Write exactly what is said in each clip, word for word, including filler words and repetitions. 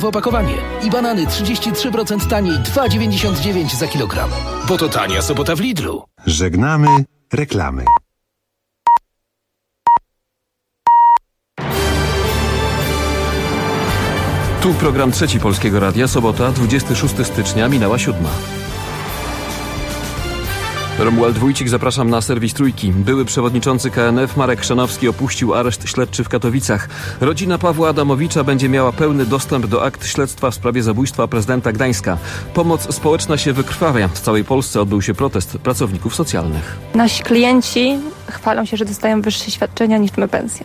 w opakowanie i banany trzydzieści trzy procent taniej, dwa dziewięćdziesiąt dziewięć za kilogram. Bo to tania sobota w Lidlu. Żegnamy reklamy. Tu program Trzeci Polskiego Radia, sobota, dwudziestego szóstego stycznia, minęła siódma. Romuald Wójcik, zapraszam na serwis Trójki. Były przewodniczący K N F Marek Chrzanowski opuścił areszt śledczy w Katowicach. Rodzina Pawła Adamowicza będzie miała pełny dostęp do akt śledztwa w sprawie zabójstwa prezydenta Gdańska. Pomoc społeczna się wykrwawia. W całej Polsce odbył się protest pracowników socjalnych. Nasi klienci chwalą się, że dostają wyższe świadczenia niż my pensje.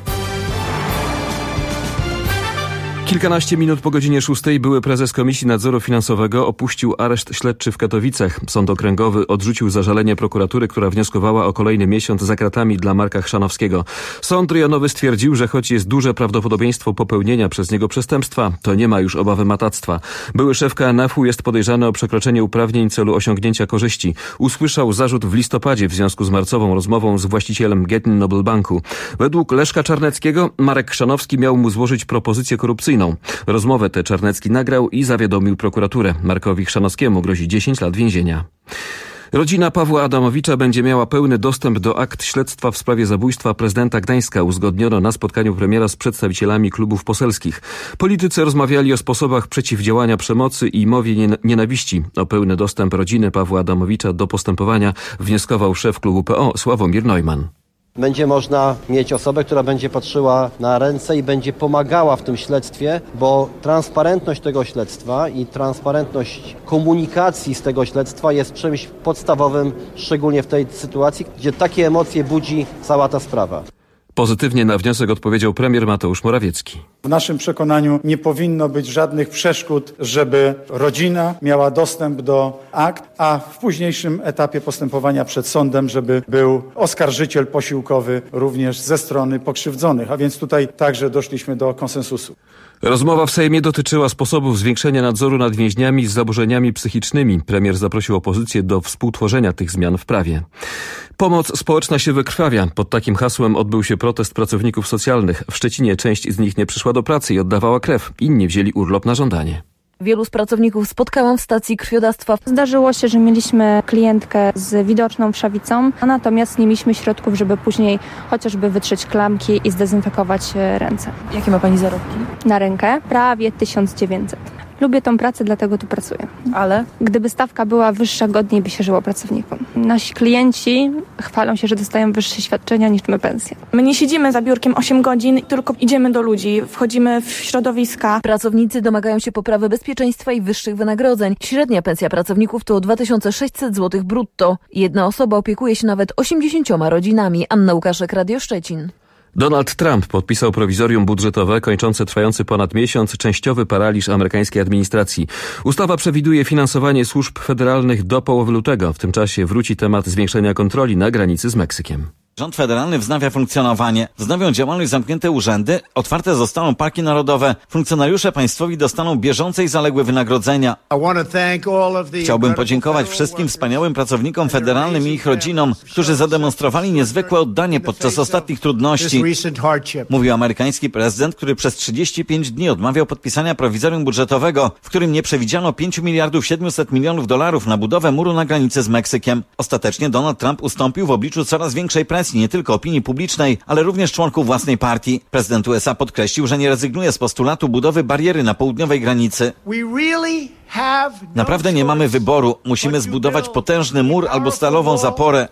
Kilkanaście minut po godzinie szóstej były prezes Komisji Nadzoru Finansowego opuścił areszt śledczy w Katowicach. Sąd okręgowy odrzucił zażalenie prokuratury, która wnioskowała o kolejny miesiąc za kratami dla Marka Chrzanowskiego. Sąd rejonowy stwierdził, że choć jest duże prawdopodobieństwo popełnienia przez niego przestępstwa, to nie ma już obawy matactwa. Były szef K N F u jest podejrzany o przekroczenie uprawnień w celu osiągnięcia korzyści. Usłyszał zarzut w listopadzie w związku z marcową rozmową z właścicielem Getin Noble Banku. Według Leszka Czarneckiego Marek Chrzanowski miał mu złożyć propozycję korupcyjną. Rozmowę tę Czarnecki nagrał i zawiadomił prokuraturę. Markowi Chrzanowskiemu grozi dziesięć lat więzienia. Rodzina Pawła Adamowicza będzie miała pełny dostęp do akt śledztwa w sprawie zabójstwa prezydenta Gdańska. Uzgodniono na spotkaniu premiera z przedstawicielami klubów poselskich. Politycy rozmawiali o sposobach przeciwdziałania przemocy i mowie nienawiści. O pełny dostęp rodziny Pawła Adamowicza do postępowania wnioskował szef klubu P O Sławomir Neumann. Będzie można mieć osobę, która będzie patrzyła na ręce i będzie pomagała w tym śledztwie, bo transparentność tego śledztwa i transparentność komunikacji z tego śledztwa jest czymś podstawowym, szczególnie w tej sytuacji, gdzie takie emocje budzi cała ta sprawa. Pozytywnie na wniosek odpowiedział premier Mateusz Morawiecki. W naszym przekonaniu nie powinno być żadnych przeszkód, żeby rodzina miała dostęp do akt, a w późniejszym etapie postępowania przed sądem, żeby był oskarżyciel posiłkowy również ze strony pokrzywdzonych. A więc tutaj także doszliśmy do konsensusu. Rozmowa w Sejmie dotyczyła sposobów zwiększenia nadzoru nad więźniami z zaburzeniami psychicznymi. Premier zaprosił opozycję do współtworzenia tych zmian w prawie. Pomoc społeczna się wykrwawia. Pod takim hasłem odbył się protest pracowników socjalnych. W Szczecinie część z nich nie przyszła do pracy i oddawała krew. Inni wzięli urlop na żądanie. Wielu z pracowników spotkałam w stacji krwiodawstwa. Zdarzyło się, że mieliśmy klientkę z widoczną wszawicą, a natomiast nie mieliśmy środków, żeby później chociażby wytrzeć klamki i zdezynfekować ręce. Jakie ma pani zarobki? Na rękę prawie tysiąc dziewięćset. Lubię tą pracę, dlatego tu pracuję. Ale? Gdyby stawka była wyższa, godniej by się żyło pracownikom. Nasi klienci chwalą się, że dostają wyższe świadczenia niż my pensje. My nie siedzimy za biurkiem osiem godzin, tylko idziemy do ludzi, wchodzimy w środowiska. Pracownicy domagają się poprawy bezpieczeństwa i wyższych wynagrodzeń. Średnia pensja pracowników to dwa tysiące sześćset złotych brutto. Jedna osoba opiekuje się nawet osiemdziesięcioma rodzinami. Anna Łukaszek, Radio Szczecin. Donald Trump podpisał prowizorium budżetowe kończące trwający ponad miesiąc częściowy paraliż amerykańskiej administracji. Ustawa przewiduje finansowanie służb federalnych do połowy lutego. W tym czasie wróci temat zwiększenia kontroli na granicy z Meksykiem. Rząd federalny wznawia funkcjonowanie, wznowią działalność zamknięte urzędy, otwarte zostaną parki narodowe, funkcjonariusze państwowi dostaną bieżące i zaległe wynagrodzenia. Chciałbym podziękować wszystkim wspaniałym pracownikom federalnym i ich rodzinom, którzy zademonstrowali niezwykłe oddanie podczas ostatnich trudności, mówił amerykański prezydent, który przez trzydzieści pięć dni odmawiał podpisania prowizorium budżetowego, w którym nie przewidziano pięć miliardów siedemset milionów dolarów na budowę muru na granicy z Meksykiem. Ostatecznie Donald Trump ustąpił w obliczu coraz większej presji nie tylko opinii publicznej, ale również członków własnej partii. Prezydent U S A podkreślił, że nie rezygnuje z postulatu budowy bariery na południowej granicy. Naprawdę nie mamy wyboru. Musimy zbudować potężny mur albo stalową zaporę.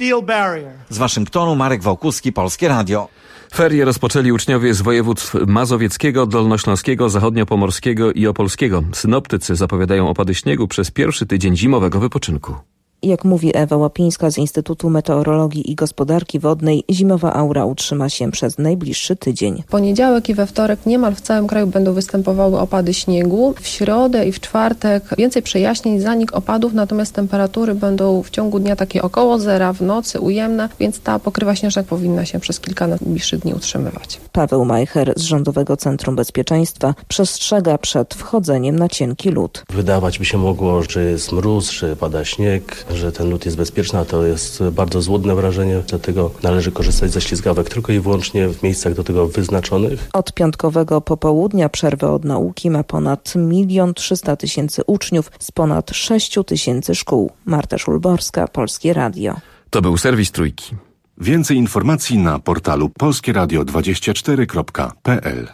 Z Waszyngtonu Marek Wałkuski, Polskie Radio. Ferie rozpoczęli uczniowie z województw mazowieckiego, dolnośląskiego, zachodniopomorskiego i opolskiego. Synoptycy zapowiadają opady śniegu przez pierwszy tydzień zimowego wypoczynku. Jak mówi Ewa Łapińska z Instytutu Meteorologii i Gospodarki Wodnej, zimowa aura utrzyma się przez najbliższy tydzień. W poniedziałek i we wtorek niemal w całym kraju będą występowały opady śniegu. W środę i w czwartek więcej przejaśnień, zanik opadów, natomiast temperatury będą w ciągu dnia takie około zera, w nocy ujemne, więc ta pokrywa śnieżna powinna się przez kilka najbliższych dni utrzymywać. Paweł Majcher z Rządowego Centrum Bezpieczeństwa przestrzega przed wchodzeniem na cienki lód. Wydawać by się mogło, że jest mróz, że pada śnieg, że ten lód jest bezpieczny, a to jest bardzo złudne wrażenie, dlatego należy korzystać ze ślizgawek tylko i wyłącznie w miejscach do tego wyznaczonych. Od piątkowego popołudnia przerwę od nauki ma ponad milion trzysta tysięcy uczniów z ponad sześciu tysięcy szkół. Marta Szulborska, Polskie Radio. To był serwis Trójki. Więcej informacji na portalu polskie radio dwadzieścia cztery kropka p l.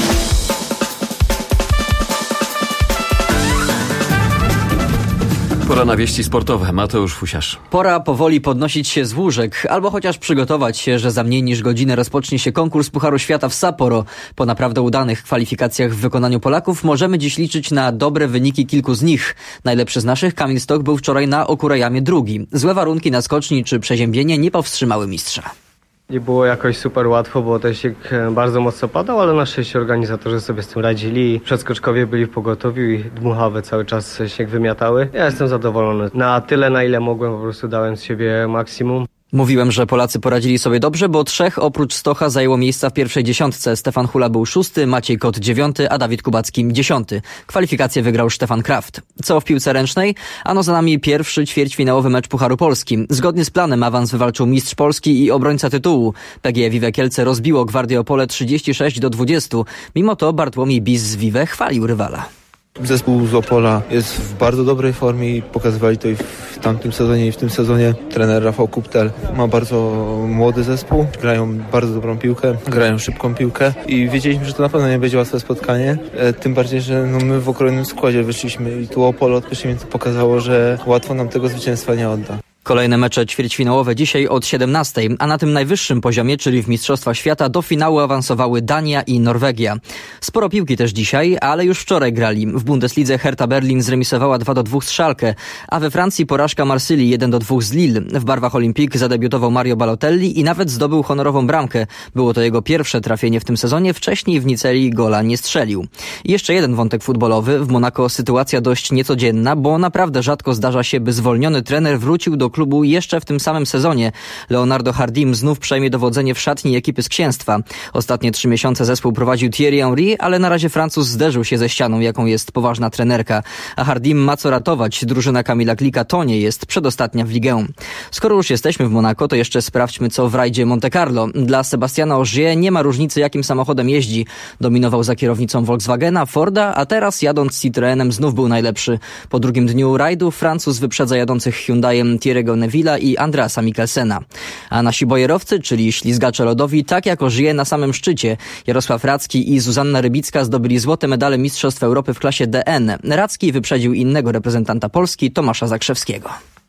Pora na wieści sportowe. Mateusz Fusiarz. Pora powoli podnosić się z łóżek, albo chociaż przygotować się, że za mniej niż godzinę rozpocznie się konkurs Pucharu Świata w Sapporo. Po naprawdę udanych kwalifikacjach w wykonaniu Polaków możemy dziś liczyć na dobre wyniki kilku z nich. Najlepszy z naszych, Kamil Stok, był wczoraj na Okurajamie drugi. Złe warunki na skoczni czy przeziębienie nie powstrzymały mistrza. Nie było jakoś super łatwo, bo ten śnieg bardzo mocno padał, ale na szczęście organizatorzy sobie z tym radzili. Przedskoczkowie byli w pogotowiu i dmuchawe cały czas śnieg wymiatały. Ja jestem zadowolony. Na tyle, na ile mogłem, po prostu dałem z siebie maksimum. Mówiłem, że Polacy poradzili sobie dobrze, bo trzech oprócz Stocha zajęło miejsca w pierwszej dziesiątce. Stefan Hula był szósty, Maciej Kot dziewiąty, a Dawid Kubacki dziesiąty. Kwalifikację wygrał Stefan Kraft. Co w piłce ręcznej? Ano za nami pierwszy ćwierćfinałowy mecz Pucharu Polski. Zgodnie z planem awans wywalczył mistrz Polski i obrońca tytułu. P G E Vive Kielce rozbiło Gwardię Opole trzydzieści sześć do dwudziestu. Mimo to Bartłomiej Bis z Vive chwalił rywala. Zespół z Opola jest w bardzo dobrej formie i pokazywali to i w tamtym sezonie i w tym sezonie. Trener Rafał Kuptel ma bardzo młody zespół, grają bardzo dobrą piłkę, grają szybką piłkę i wiedzieliśmy, że to na pewno nie będzie łatwe spotkanie, e, tym bardziej, że no, my w okrojnym składzie wyszliśmy i tu Opole od pierwszej minuty pokazało, że łatwo nam tego zwycięstwa nie odda. Kolejne mecze ćwierćfinałowe dzisiaj od siedemnastej, a na tym najwyższym poziomie, czyli w Mistrzostwach Świata, do finału awansowały Dania i Norwegia. Sporo piłki też dzisiaj, ale już wczoraj grali. W Bundeslidze Hertha Berlin zremisowała dwa do dwóch z Schalke, a we Francji porażka Marsylii jeden do dwóch z Lille. W barwach Olympique zadebiutował Mario Balotelli i nawet zdobył honorową bramkę. Było to jego pierwsze trafienie w tym sezonie, wcześniej w Nicei gola nie strzelił. I jeszcze jeden wątek futbolowy. W Monako sytuacja dość niecodzienna, bo naprawdę rzadko zdarza się, by zwolniony trener wrócił do klubu jeszcze w tym samym sezonie. Leonardo Jardim znów przejmie dowodzenie w szatni ekipy z Księstwa. Ostatnie trzy miesiące zespół prowadził Thierry Henry, ale na razie Francuz zderzył się ze ścianą, jaką jest poważna trenerka. A Jardim ma co ratować. Drużyna Kamila Glika to nie jest przedostatnia w ligę. Skoro już jesteśmy w Monako, to jeszcze sprawdźmy, co w rajdzie Monte Carlo. Dla Sebastiana Ogier nie ma różnicy, jakim samochodem jeździ. Dominował za kierownicą Volkswagena, Forda, a teraz jadąc Citroenem znów był najlepszy. Po drugim dniu rajdu Francuz wyprzedza jadących Hyundaiem Thierry'ego Neville'a i Andreasa Mikkelsena. A nasi bojerowcy, czyli ślizgacze lodowi, tak jak Ogier na samym szczycie. Jarosław Racki i Zuzanna Rybicka zdobyli złote medale Mistrzostw Europy w klasie D N. Racki wyprzedził innego reprezentanta Polski, Tomasza Zakrzewskiego.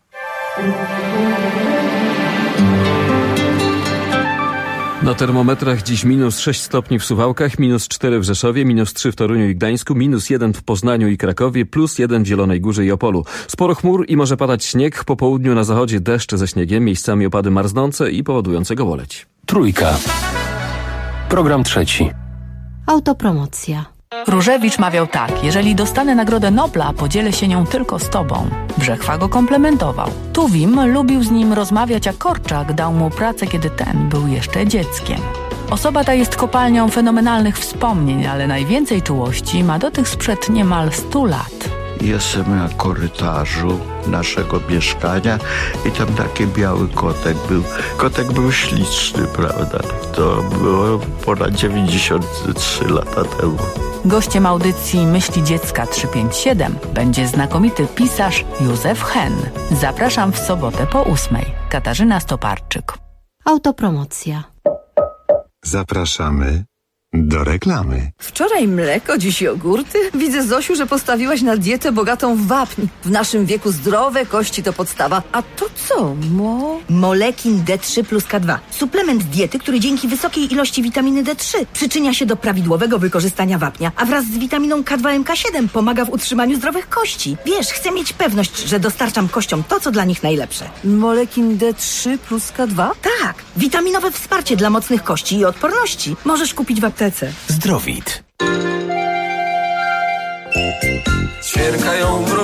Na termometrach dziś minus sześć stopni w Suwałkach, minus cztery w Rzeszowie, minus trzy w Toruniu i Gdańsku, minus jeden w Poznaniu i Krakowie, plus jeden w Zielonej Górze i Opolu. Sporo chmur i może padać śnieg, po południu na zachodzie deszcze ze śniegiem, miejscami opady marznące i powodujące gołoleć. Trójka. Program trzeci. Autopromocja. Różewicz mawiał tak: jeżeli dostanę Nagrodę Nobla, podzielę się nią tylko z tobą. Brzechwa go komplementował. Tuwim lubił z nim rozmawiać, a Korczak dał mu pracę, kiedy ten był jeszcze dzieckiem. Osoba ta jest kopalnią fenomenalnych wspomnień, ale najwięcej czułości ma do tych sprzed niemal stu lat. Jestem na korytarzu naszego mieszkania i tam taki biały kotek był. Kotek był śliczny, prawda? To było ponad dziewięćdziesiąt trzy lata temu. Gościem audycji Myśli Dziecka trzysta pięćdziesiąt siedem będzie znakomity pisarz Józef Henn. Zapraszam w sobotę po ósmej. Katarzyna Stoparczyk. Autopromocja. Zapraszamy do reklamy. Wczoraj mleko, dziś jogurty. Widzę, Zosiu, że postawiłaś na dietę bogatą w wapń. W naszym wieku zdrowe kości to podstawa. A to co, mo? Molekin D trzy plus K dwa. Suplement diety, który dzięki wysokiej ilości witaminy D trzy przyczynia się do prawidłowego wykorzystania wapnia, a wraz z witaminą K dwa M K siedem pomaga w utrzymaniu zdrowych kości. Wiesz, chcę mieć pewność, że dostarczam kościom to, co dla nich najlepsze. Molekin D trzy plus K dwa? Tak. Witaminowe wsparcie dla mocnych kości i odporności. Możesz kupić w aptece. Zdrowit. Ćwierkają wróbel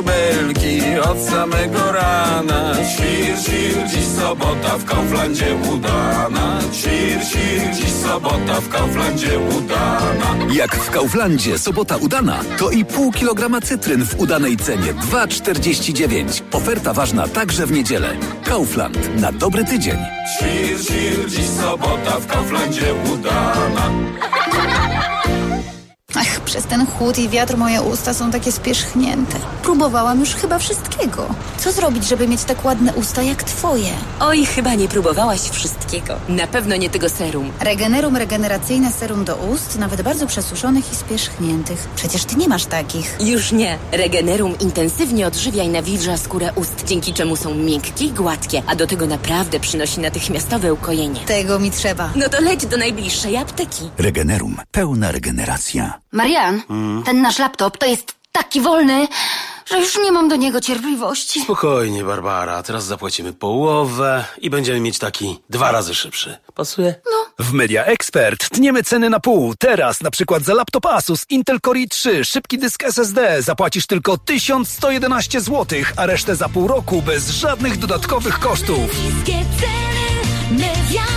szpilki od samego rana. Świr, świr, dziś sobota w Kauflandzie udana. Świr, świr, dziś sobota w Kauflandzie udana. Jak w Kauflandzie sobota udana, to i pół kilograma cytryn w udanej cenie dwa czterdzieści dziewięć. Oferta ważna także w niedzielę. Kaufland. Na dobry tydzień. Świr, świr, dziś sobota w Kauflandzie udana. Ach, przez ten chłód i wiatr moje usta są takie spierzchnięte. Próbowałam już chyba wszystkiego. Co zrobić, żeby mieć tak ładne usta jak twoje? Oj, chyba nie próbowałaś wszystkiego. Na pewno nie tego serum. Regenerum regeneracyjne serum do ust, nawet bardzo przesuszonych i spierzchniętych. Przecież ty nie masz takich. Już nie. Regenerum intensywnie odżywia i nawilża skórę ust, dzięki czemu są miękkie i gładkie, a do tego naprawdę przynosi natychmiastowe ukojenie. Tego mi trzeba. No to leć do najbliższej apteki. Regenerum. Pełna regeneracja. Marian, hmm? ten nasz laptop to jest taki wolny, że już nie mam do niego cierpliwości. Spokojnie, Barbara. Teraz zapłacimy połowę i będziemy mieć taki dwa razy szybszy. Pasuje? No. W Media Expert tniemy ceny na pół. Teraz na przykład za laptop Asus Intel Core i trzy, szybki dysk S S D zapłacisz tylko tysiąc sto jedenaście złotych, a resztę za pół roku bez żadnych dodatkowych kosztów. Media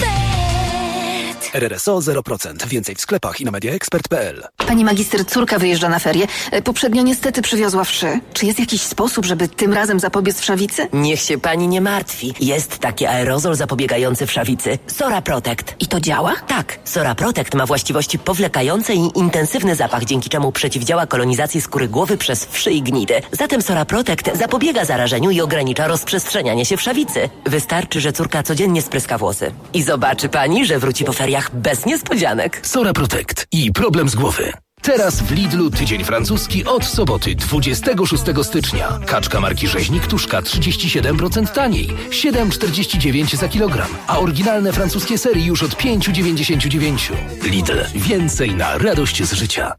R R S O zero procent. Więcej w sklepach i na mediaexpert kropka p l. Pani magister, córka wyjeżdża na ferie. Poprzednio niestety przywiozła wszy. Czy jest jakiś sposób, żeby tym razem zapobiec wszawicy? Niech się pani nie martwi. Jest taki aerozol zapobiegający wszawicy. Sora Protect. I to działa? Tak. Sora Protect ma właściwości powlekające i intensywny zapach, dzięki czemu przeciwdziała kolonizacji skóry głowy przez wszy i gnidy. Zatem Sora Protect zapobiega zarażeniu i ogranicza rozprzestrzenianie się wszawicy. Wystarczy, że córka codziennie spryska włosy. I zobaczy pani, że wróci po feriach bez niespodzianek. Sora Protect i problem z głowy. Teraz w Lidlu tydzień francuski od soboty dwudziestego szóstego stycznia. Kaczka marki Rzeźnik Tuszka trzydzieści siedem procent taniej, siedem czterdzieści dziewięć za kilogram, a oryginalne francuskie serii już od pięć dziewięćdziesiąt dziewięć. Lidl. Więcej na radość z życia.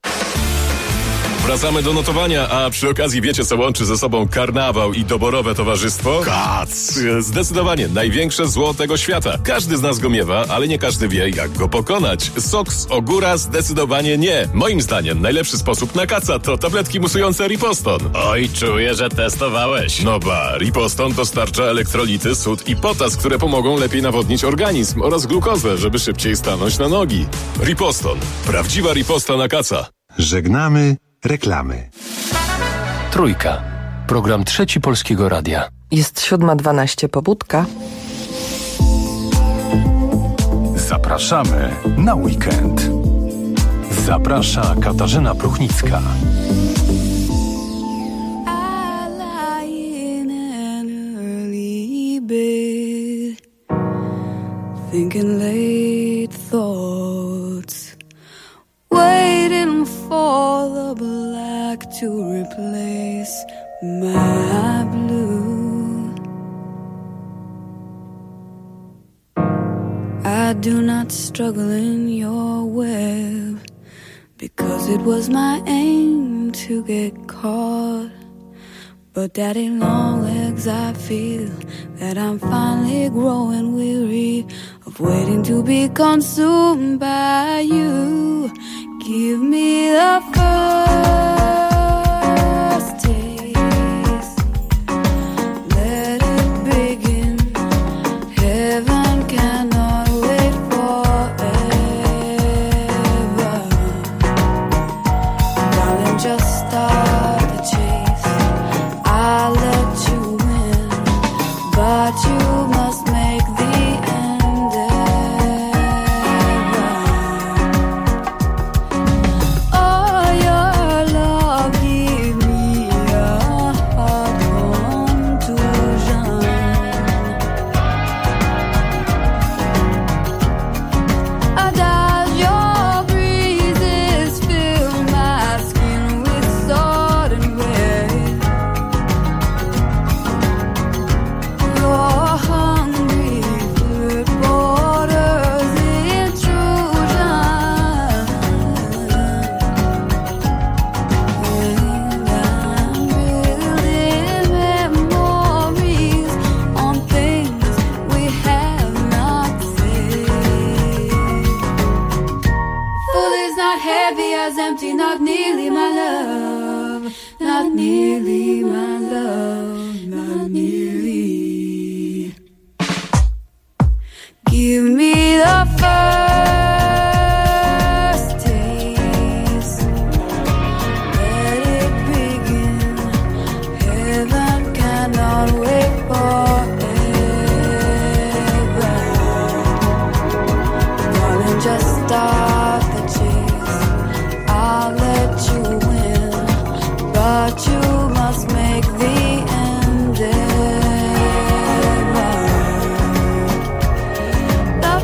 Wracamy do notowania, a przy okazji wiecie, co łączy ze sobą karnawał i doborowe towarzystwo? Kac! Zdecydowanie największe zło tego świata. Każdy z nas go miewa, ale nie każdy wie, jak go pokonać. Sok z ogóra zdecydowanie nie. Moim zdaniem najlepszy sposób na kaca to tabletki musujące Riposton. Oj, czuję, że testowałeś. No ba, Riposton dostarcza elektrolity, sód i potas, które pomogą lepiej nawodnić organizm oraz glukozę, żeby szybciej stanąć na nogi. Riposton. Prawdziwa riposta na kaca. Żegnamy reklamy. Trójka. Program Trzeci Polskiego Radia. Jest siódma dwanaście, pobudka. Zapraszamy na weekend. Zaprasza Katarzyna Pruchnicka. Thinking late thoughts, waiting for the black to replace my blue. I do not struggle in your web, because it was my aim to get caught. But daddy long legs, I feel that I'm finally growing weary of waiting to be consumed by you. Give me the first taste, let it begin. Heaven cannot wait forever. Darling, just start the chase. I'll let you win, but you must make the end ever. Oh, your love give me a heart contusion. As your breezes fill my skin with sudden weight. Your hungry foot borders intrusion. And I'm building memories on things we have not said. Full is not heavy as empty, not nearly my love, not nearly my love. but you must make the endeavor. The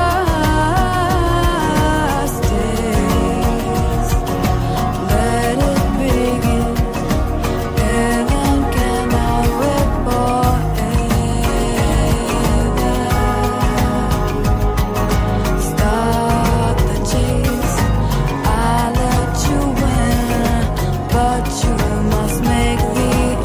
first days, let it begin. Heaven cannot wait forever. Start the chase, I let you win, but you must make the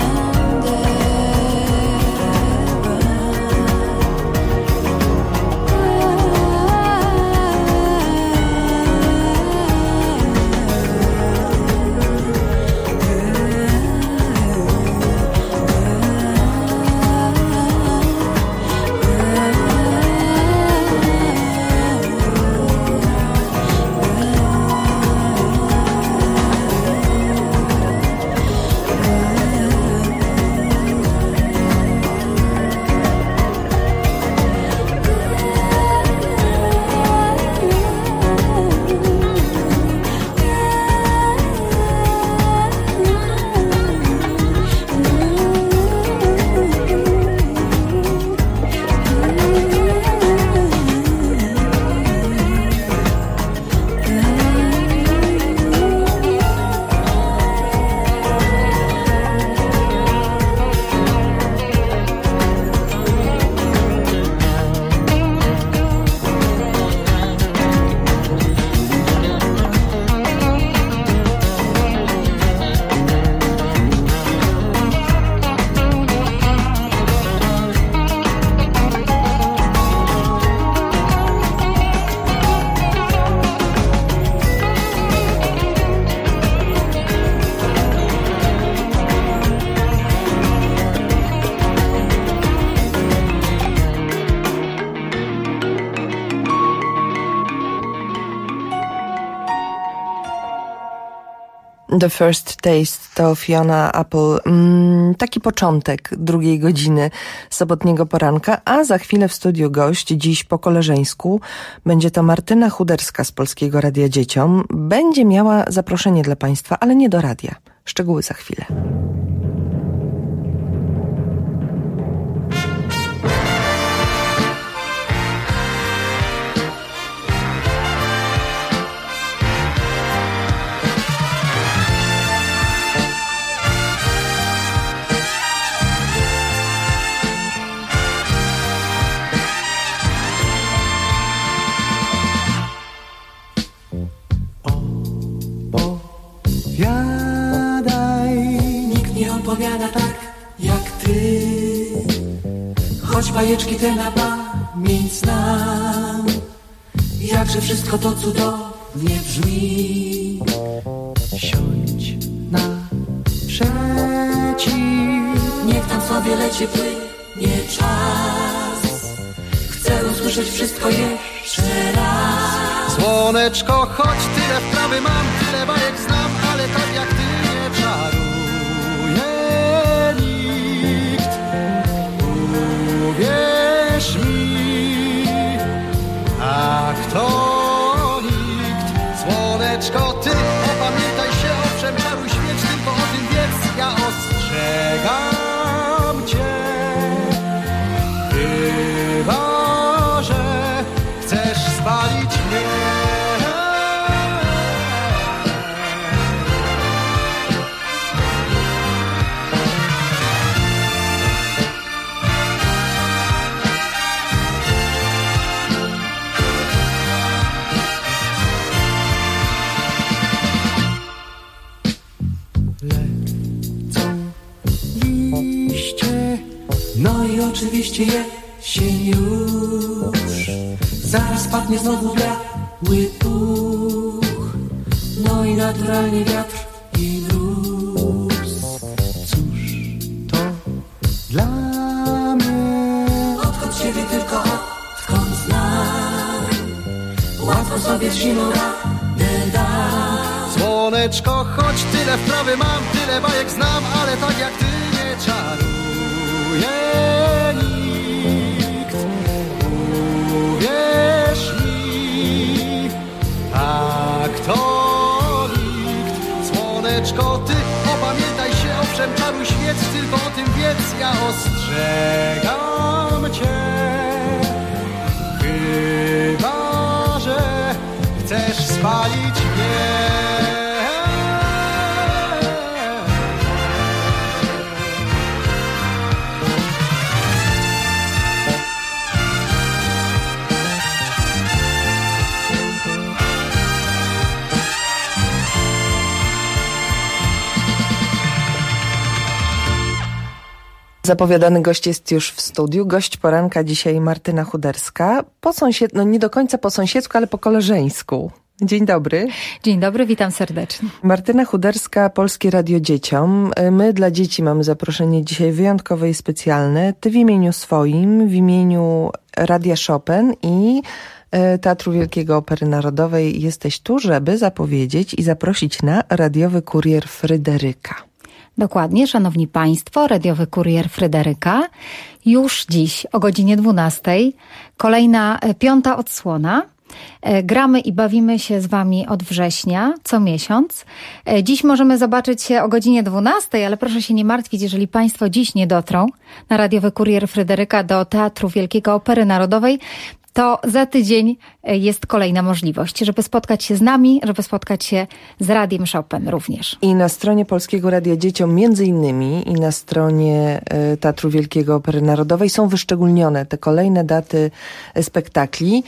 The First Taste to Fiona Apple. Mm, taki początek drugiej godziny sobotniego poranka, a za chwilę w studiu gość, dziś po koleżeńsku, będzie to Martyna Chuderska z Polskiego Radia Dzieciom. Będzie miała zaproszenie dla Państwa, ale nie do radia. Szczegóły za chwilę. Opowiada tak jak ty, choć bajeczki te na pamięć znam. Jakże wszystko to cudownie brzmi. Siądź naprzeciw, niech tam sobie leci płynie czas. Chcę usłyszeć wszystko jeszcze raz. Słoneczko, choć tyle wprawy mam, tyle bajek znam, ale tak jak ty nie czaruj. Wierz mi, a kto nikt. Słoneczko, ty opamiętaj się, owszem, czaruj świeć, tylko o tym wiedz, ja ostrzegam cię. Chyba że chcesz spalić mnie. No i oczywiście jesień już, zaraz padnie znowu biały puch. No i naturalnie wiatr i mróz. Cóż to dla mnie? Odkąd ciebie tylko odkąd znam, łatwo sobie z zimą radę dam. Słoneczko, choć tyle wprawy mam, tyle bajek znam, ale tak jak ty nie czarujesz. Nikt, uwierz mi, a kto nikt. Słoneczko, ty opamiętaj się, Zapowiadany gość jest już w studiu. Gość poranka dzisiaj Martyna Chuderska. Po sąsied... no nie do końca po sąsiedzku, ale po koleżeńsku. Dzień dobry. Dzień dobry, witam serdecznie. Martyna Chuderska, Polskie Radio Dzieciom. My dla dzieci mamy zaproszenie dzisiaj wyjątkowe i specjalne. Ty w imieniu swoim, w imieniu Radia Chopin i Teatru Wielkiego Opery Narodowej jesteś tu, żeby zapowiedzieć i zaprosić na radiowy kurier Fryderyka. Dokładnie, szanowni państwo, radiowy kurier Fryderyka. Już dziś o godzinie dwunastej kolejna piąta odsłona. Gramy i bawimy się z wami od września, co miesiąc. Dziś możemy zobaczyć się o godzinie dwunastej, ale proszę się nie martwić, jeżeli państwo dziś nie dotrą na radiowy kurier Fryderyka do Teatru Wielkiego Opery Narodowej, to za tydzień jest kolejna możliwość, żeby spotkać się z nami, żeby spotkać się z Radiem Chopin również. I na stronie Polskiego Radia Dzieciom między innymi i na stronie Teatru Wielkiego Opery Narodowej są wyszczególnione te kolejne daty spektakli.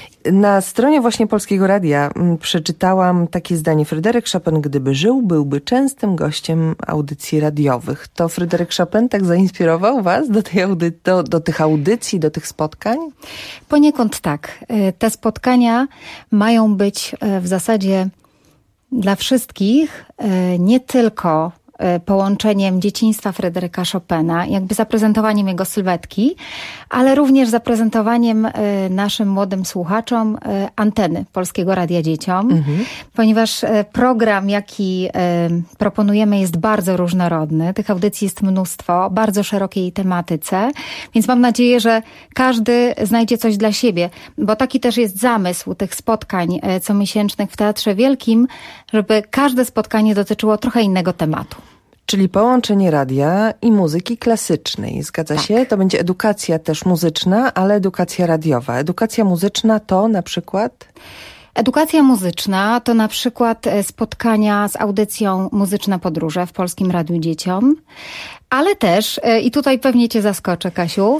Na stronie właśnie Polskiego Radia przeczytałam takie zdanie. Fryderyk Chopin, gdyby żył, byłby częstym gościem audycji radiowych. To Fryderyk Chopin tak zainspirował was do, tej audy- do, do tych audycji, do tych spotkań? Poniekąd tak. Te spotkania mają być w zasadzie dla wszystkich, nie tylko połączeniem dzieciństwa Fryderyka Chopina, jakby zaprezentowaniem jego sylwetki, ale również zaprezentowaniem naszym młodym słuchaczom anteny Polskiego Radia Dzieciom, mhm. ponieważ program, jaki proponujemy, jest bardzo różnorodny. Tych audycji jest mnóstwo, bardzo szerokiej tematyce, więc mam nadzieję, że każdy znajdzie coś dla siebie, bo taki też jest zamysł tych spotkań comiesięcznych w Teatrze Wielkim, żeby każde spotkanie dotyczyło trochę innego tematu. Czyli połączenie radia i muzyki klasycznej. Zgadza tak. się? To będzie edukacja też muzyczna, ale edukacja radiowa. Edukacja muzyczna to na przykład? Edukacja muzyczna to na przykład spotkania z audycją Muzyczne Podróże w Polskim Radiu Dzieciom, ale też, i tutaj pewnie cię zaskoczę, Kasiu,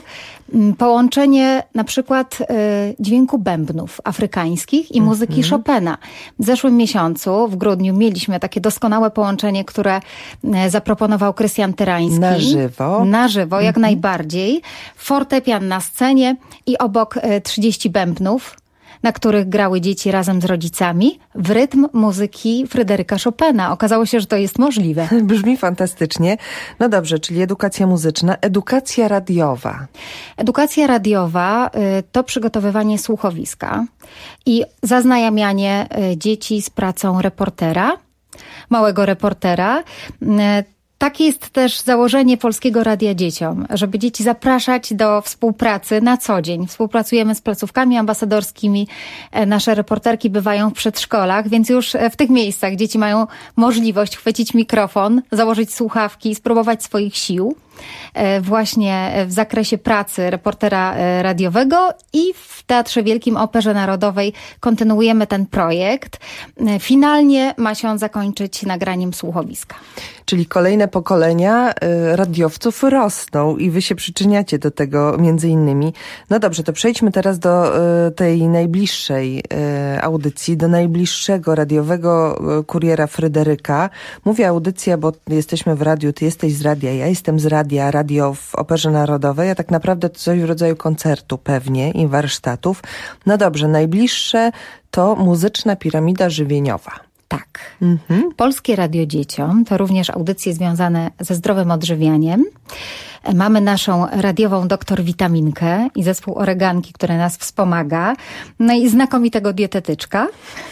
połączenie na przykład dźwięku bębnów afrykańskich i muzyki mm-hmm. Chopina. W zeszłym miesiącu, w grudniu, mieliśmy takie doskonałe połączenie, które zaproponował Krystian Tyrański. Na żywo. Na żywo, jak mm-hmm. najbardziej. Fortepian na scenie i obok trzydzieści bębnów, na których grały dzieci razem z rodzicami, w rytm muzyki Fryderyka Chopina. Okazało się, że to jest możliwe. Brzmi fantastycznie. No dobrze, czyli edukacja muzyczna, edukacja radiowa. Edukacja radiowa y, to przygotowywanie słuchowiska i zaznajamianie y, dzieci z pracą reportera, małego reportera. Y, Takie jest też założenie Polskiego Radia Dzieciom, żeby dzieci zapraszać do współpracy na co dzień. Współpracujemy z placówkami ambasadorskimi. Nasze reporterki bywają w przedszkolach, więc już w tych miejscach dzieci mają możliwość chwycić mikrofon, założyć słuchawki, spróbować swoich sił właśnie w zakresie pracy reportera radiowego i w Teatrze Wielkim Operze Narodowej kontynuujemy ten projekt. Finalnie ma się on zakończyć nagraniem słuchowiska. Czyli kolejne pokolenia radiowców rosną i wy się przyczyniacie do tego między innymi. No dobrze, to przejdźmy teraz do tej najbliższej audycji, do najbliższego radiowego kuriera Fryderyka. Mówię audycja, bo jesteśmy w radiu, ty jesteś z radia, ja jestem z radia, radio w Operze Narodowej, a tak naprawdę to coś w rodzaju koncertu pewnie i warsztatów. No dobrze, najbliższe to muzyczna piramida żywieniowa. Tak. Mhm. Polskie Radio Dzieciom to również audycje związane ze zdrowym odżywianiem. Mamy naszą radiową doktor Witaminkę i zespół Oreganki, który nas wspomaga. No i znakomitego dietetyczka.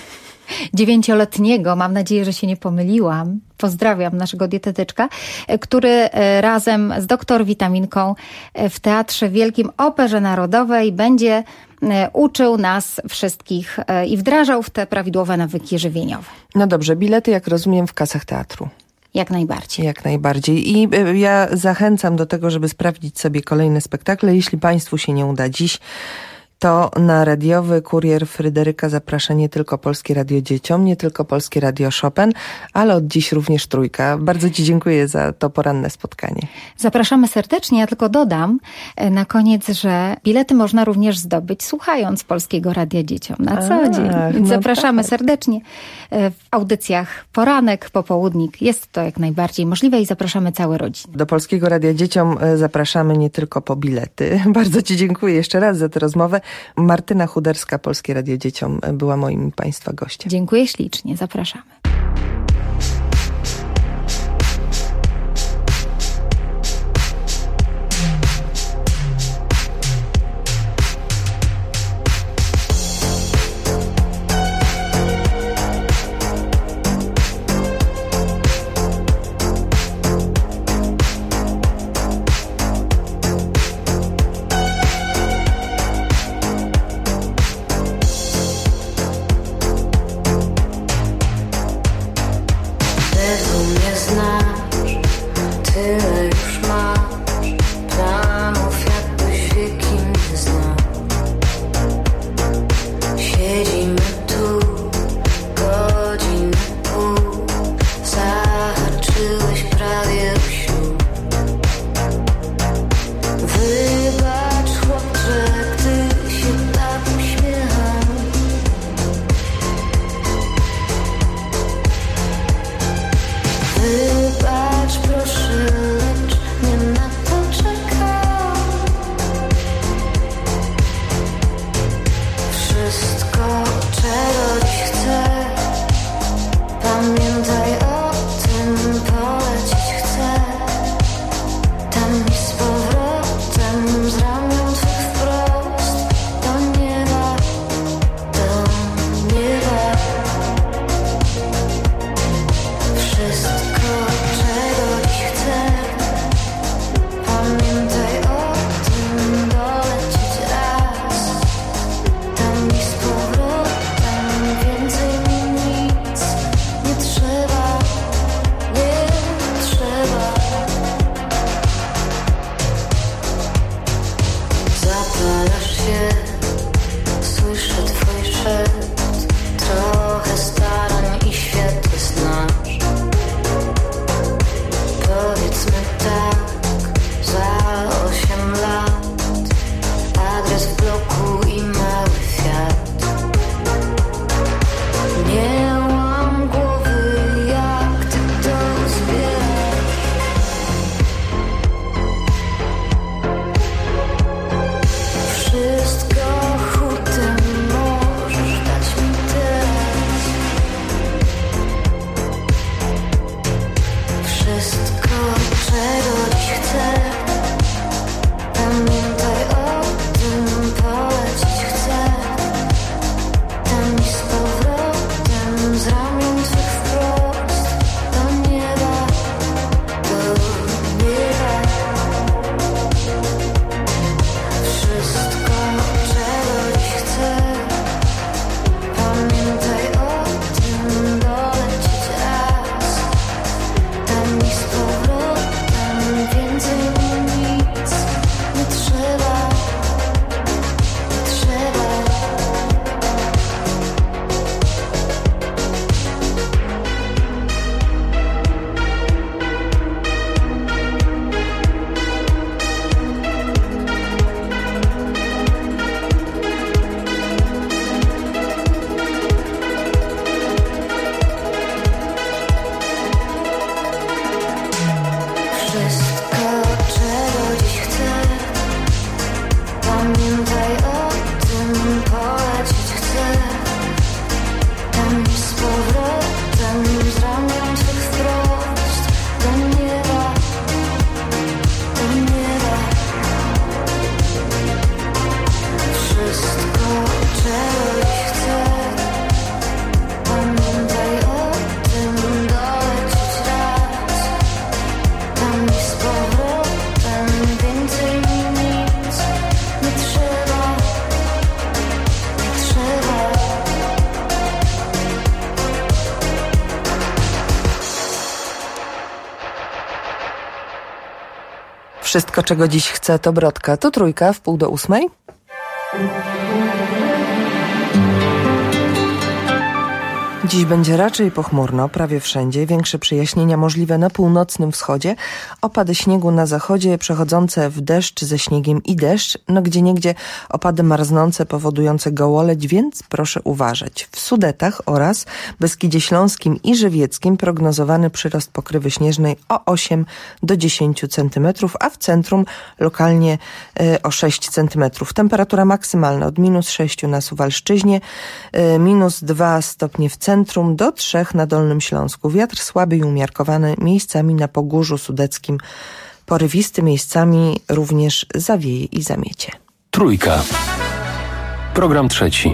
Dziewięcioletniego, mam nadzieję, że się nie pomyliłam, pozdrawiam naszego dietetyczka, który razem z doktor Witaminką w Teatrze Wielkim Operze Narodowej będzie uczył nas wszystkich i wdrażał w te prawidłowe nawyki żywieniowe. No dobrze, bilety, jak rozumiem, w kasach teatru. Jak najbardziej. Jak najbardziej. I ja zachęcam do tego, żeby sprawdzić sobie kolejne spektakle. Jeśli państwu się nie uda dziś, to na radiowy kurier Fryderyka zaprasza nie tylko Polskie Radio Dzieciom, nie tylko Polskie Radio Chopin, ale od dziś również Trójka. Bardzo Ci dziękuję za to poranne spotkanie. Zapraszamy serdecznie. Ja tylko dodam na koniec, że bilety można również zdobyć słuchając Polskiego Radia Dzieciom na co Ach, dzień. Więc no zapraszamy tak. serdecznie w audycjach poranek, popołudnik. Jest to jak najbardziej możliwe i zapraszamy całe rodziny. Do Polskiego Radia Dzieciom zapraszamy nie tylko po bilety. Bardzo Ci dziękuję jeszcze raz za tę rozmowę. Martyna Chuderska, Polskie Radio Dzieciom, była moim Państwa gościem. Dziękuję ślicznie. Zapraszamy. Wszystko, czego dziś chcę, to Brodka. To Trójka w pół do ósmej. Dziś będzie raczej pochmurno, prawie wszędzie. Większe przejaśnienia możliwe na północnym wschodzie. Opady śniegu na zachodzie przechodzące w deszcz ze śniegiem i deszcz. No gdzieniegdzie opady marznące powodujące gołoleć, więc proszę uważać. W Sudetach oraz Beskidzie Śląskim i Żywieckim prognozowany przyrost pokrywy śnieżnej o osiem do dziesięciu centymetrów, a w centrum lokalnie y, o sześć centymetrów. Temperatura maksymalna od minus sześciu na Suwalszczyźnie, y, minus dwa stopnie w centrum, do trzech na Dolnym Śląsku. Wiatr słaby i umiarkowany, miejscami na Pogórzu Sudeckim porywisty, miejscami również zawieje i zamiecie. Trójka. Program trzeci.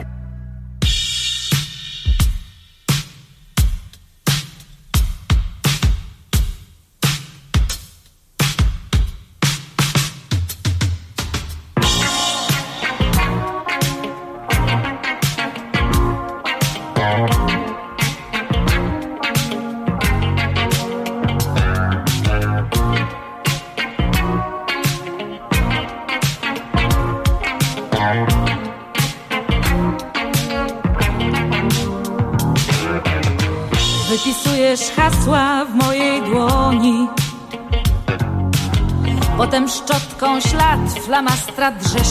Wypisujesz hasła w mojej dłoni, potem szczotką ślad flamastra drzesz.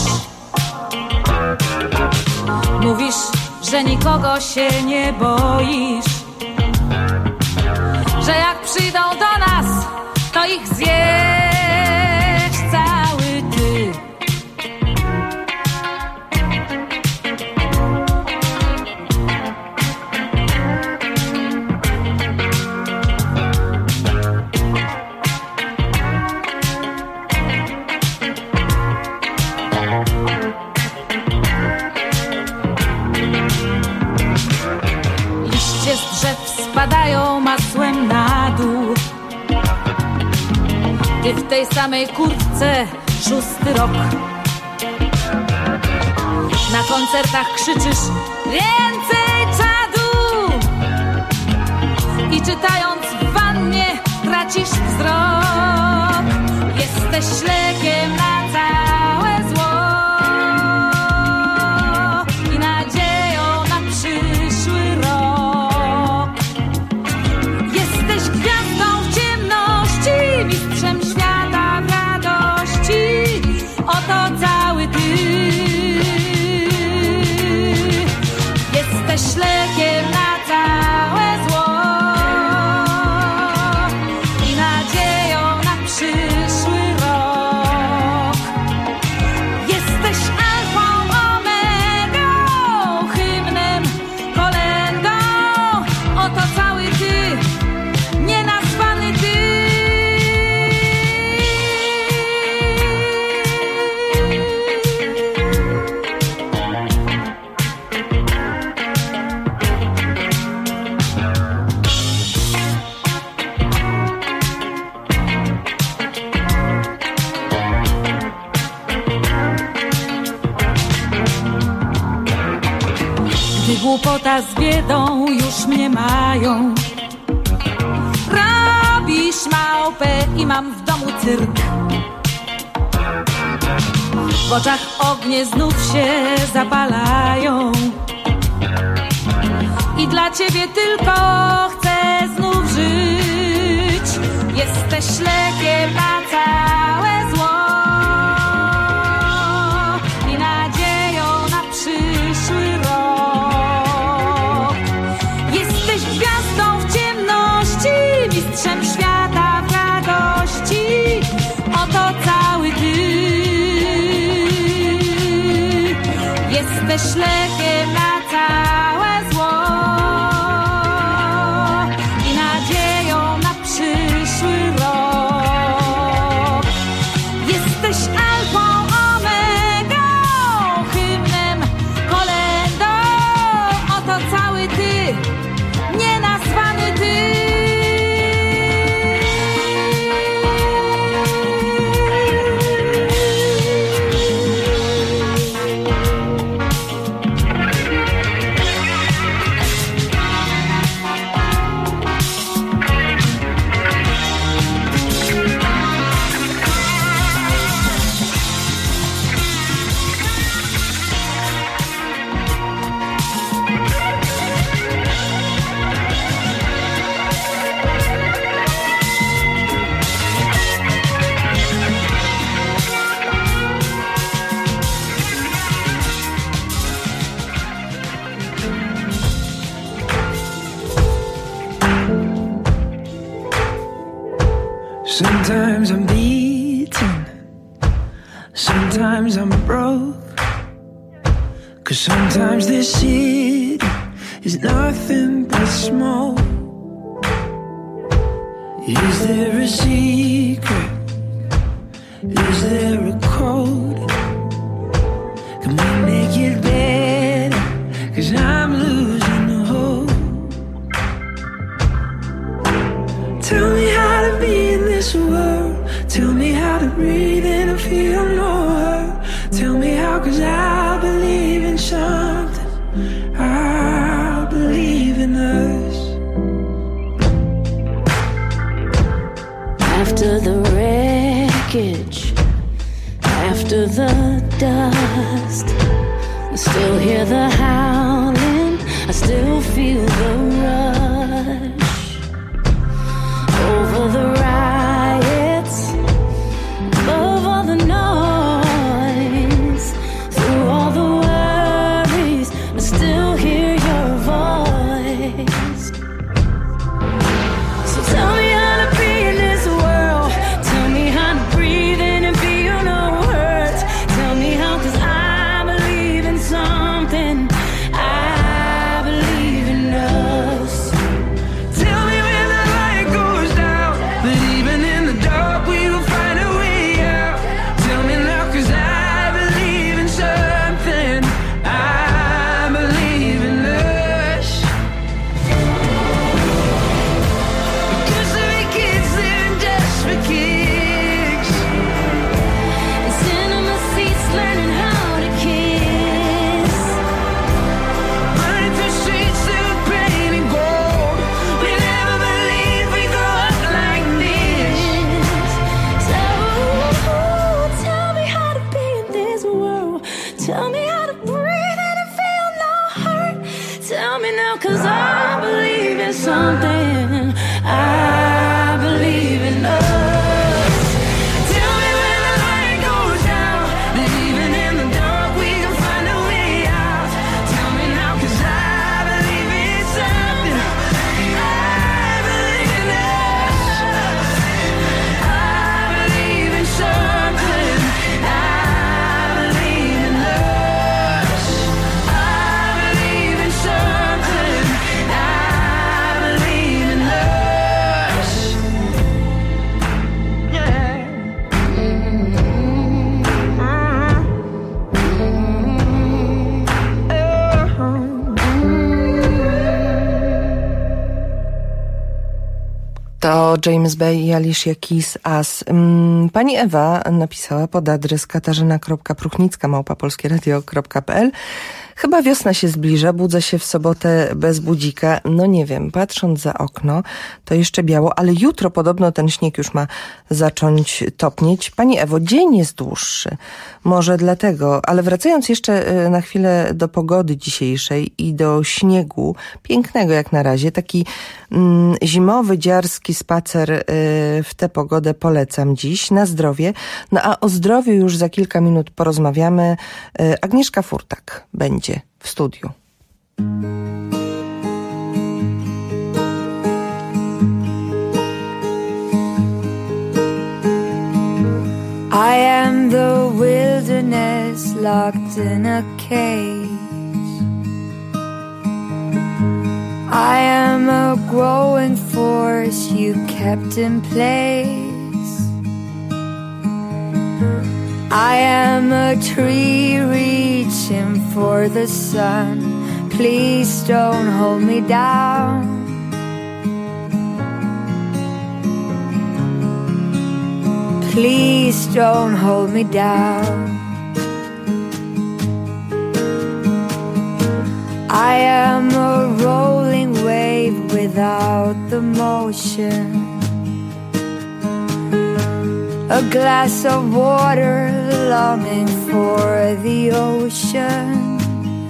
Mówisz, że nikogo się nie boisz, że jak przyjdą do nas, to ich zjesz cały ty. Spadają masłem na dół. Ty w tej samej kurtce szósty rok. Na koncertach krzyczysz więcej czadu i czytając w wannie tracisz wzrok. Jesteś lekiem na całe zło i nadzieją na przyszły rok. Jesteś gwiazdą w ciemności, mistrzem świata w radości. Oto cały ty. Jesteś lekiem na całe zło i nadzieją na przyszły rok. Jesteś alfą, omegą, hymnem, kolędą. Oto cały ty, nienazwany ty. Gdy głupota z biedą już mnie mają, robisz małpę i mam w domu cyrk. W oczach ognie znów się zapalają i dla ciebie tylko chcę znów żyć. Jesteś lekiem na całe zło i nadzieją na przyszły rok. Jesteś gwiazdą w ciemności, mistrzem świata w radości. Oto cały ty. Jesteś lekiem na całe zło i nadzieją na przyszły rok. Sometimes I'm beaten, sometimes I'm broke. 'Cause sometimes this city is nothing but smoke. Is there a secret? Is there a code? Can we make it better? 'Cause I'm losing hope. Tell me how to be in this world. Tell me how to breathe and feel no hurt. Tell me how, 'cause I believe in something. I believe in us. After the wreckage, after the dust, I still hear the howling, I still feel the rush. Over the riots, above all the noise, through all the worries, I still hear your voice. So tell me how to be in this world. Tell me how to breathe in and feel no hurt. Tell me how, 'cause I believe in something. I believe in us. Tell me when the light goes down, that even in the dark we will find a way out. Tell me now, 'cause I believe in something. I believe in us. Because to be kids living just for kicks. In cinema seats, learning how to kiss. Running through streets through pain and gold. We never believed we'd grow up like this. So tell me how to be in this world. Tell me how to breathe in and feel no hurt. Tell me now, 'cause I believe in something. I believe in us. Tell me when the light goes down, that even in the dark we can find a way out. Tell me now, 'cause I believe in something. I believe in us. I believe in something. I believe in us. I believe in something. I believe in us. Yeah. To James Bay i Alicia Keys, Us. Mm, Pani Ewa napisała pod adres katarzyna kropka pruchnicka małpa polskieradio kropka p l. Chyba wiosna się zbliża, budzę się w sobotę bez budzika. No nie wiem, patrząc za okno, to jeszcze biało, ale jutro podobno ten śnieg już ma zacząć topnieć. Pani Ewo, dzień jest dłuższy. Może dlatego, ale wracając jeszcze na chwilę do pogody dzisiejszej i do śniegu, pięknego jak na razie, taki mm, zimowy, dziarski spacer y, w tę pogodę polecam dziś, na zdrowie. No a o zdrowiu już za kilka minut porozmawiamy. Y, Agnieszka Furtak będzie w studiu. I am the wilderness locked in a cage. I am a growing force you kept in place. I am a tree reaching for the sun. Please don't hold me down. Please don't hold me down. I am a rolling wave without the motion. A glass of water longing for the ocean.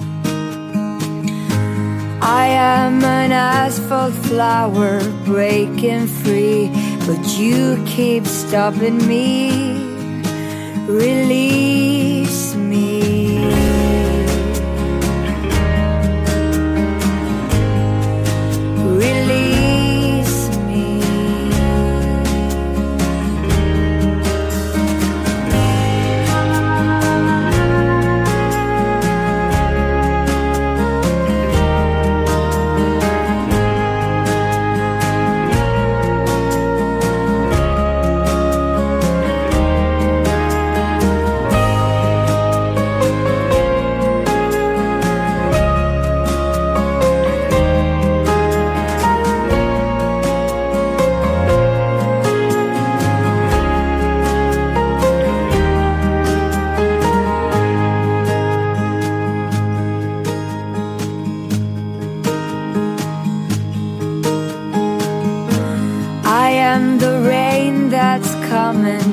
I am an asphalt flower breaking free, but you keep stopping me. Release me. Release me.